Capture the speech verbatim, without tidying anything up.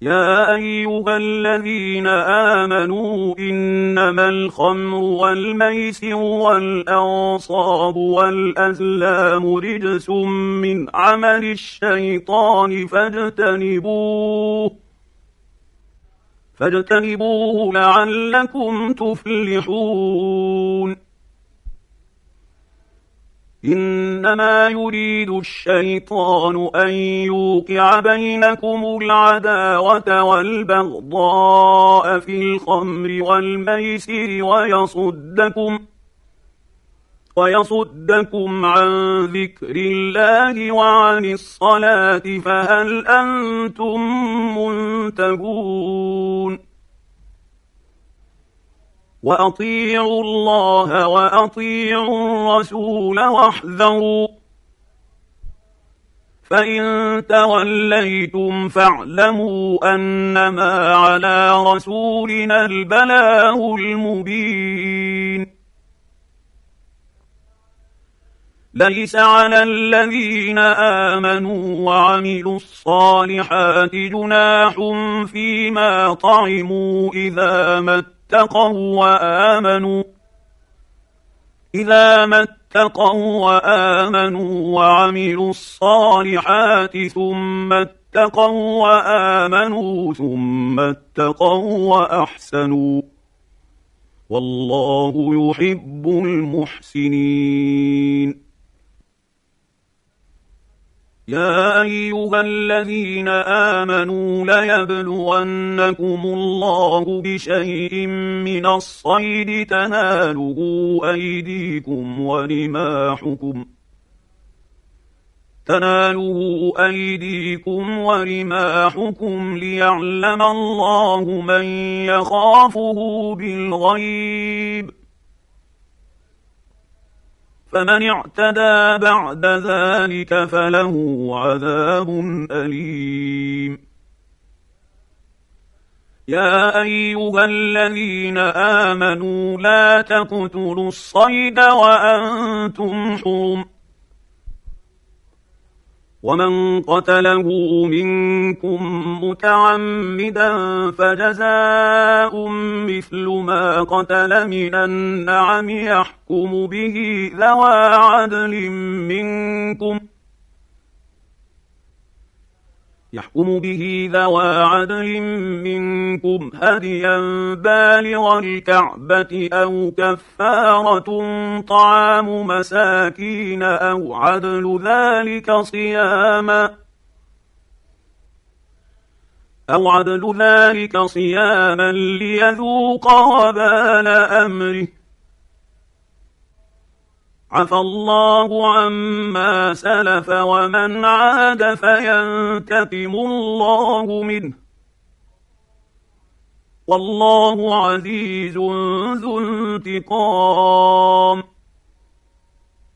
يا أيها الذين آمنوا إنما الخمر والميسر والأنصاب والأزلام رجس من عمل الشيطان فاجتنبوه فاجتنبوه لعلكم تفلحون إنما يريد الشيطان أن يوقع بينكم العداوة والبغضاء في الخمر والميسر ويصدكم ويصدكم عن ذكر الله وعن الصلاة فهل أنتم منتهون وأطيعوا الله وأطيعوا الرسول واحذروا فإن توليتم فاعلموا أنما على رسولنا البلاغ المبين ليس على الذين آمنوا وعملوا الصالحات جناح فيما طعموا إذا ما اتقوا وآمنوا إذا ما اتقوا وآمنوا وعملوا الصالحات ثم اتقوا وآمنوا ثم اتقوا وأحسنوا والله يحب المحسنين يا أيها الذين آمنوا ليبلونكم الله بشيء من الصيد تناله أيديكم ورماحكم تناله أيديكم ورماحكم ليعلم الله من يخافه بالغيب فمن اعتدى بعد ذلك فله عذاب أليم يا أيها الذين آمنوا لا تقتلوا الصيد وأنتم حرم ومن قتله منكم متعمدا فجزاء مثل ما قتل من النعم يحكم به ذوى عدل منكم يحكم به ذوى عدل منكم هديا بالغ الكعبة أو كفارة طعام مساكين أو عدل ذلك صياما أو عدل ذلك صياما ليذوق وبال أمره عفى الله عما سلف ومن عاد فينتقم الله منه والله عزيز ذو انتقام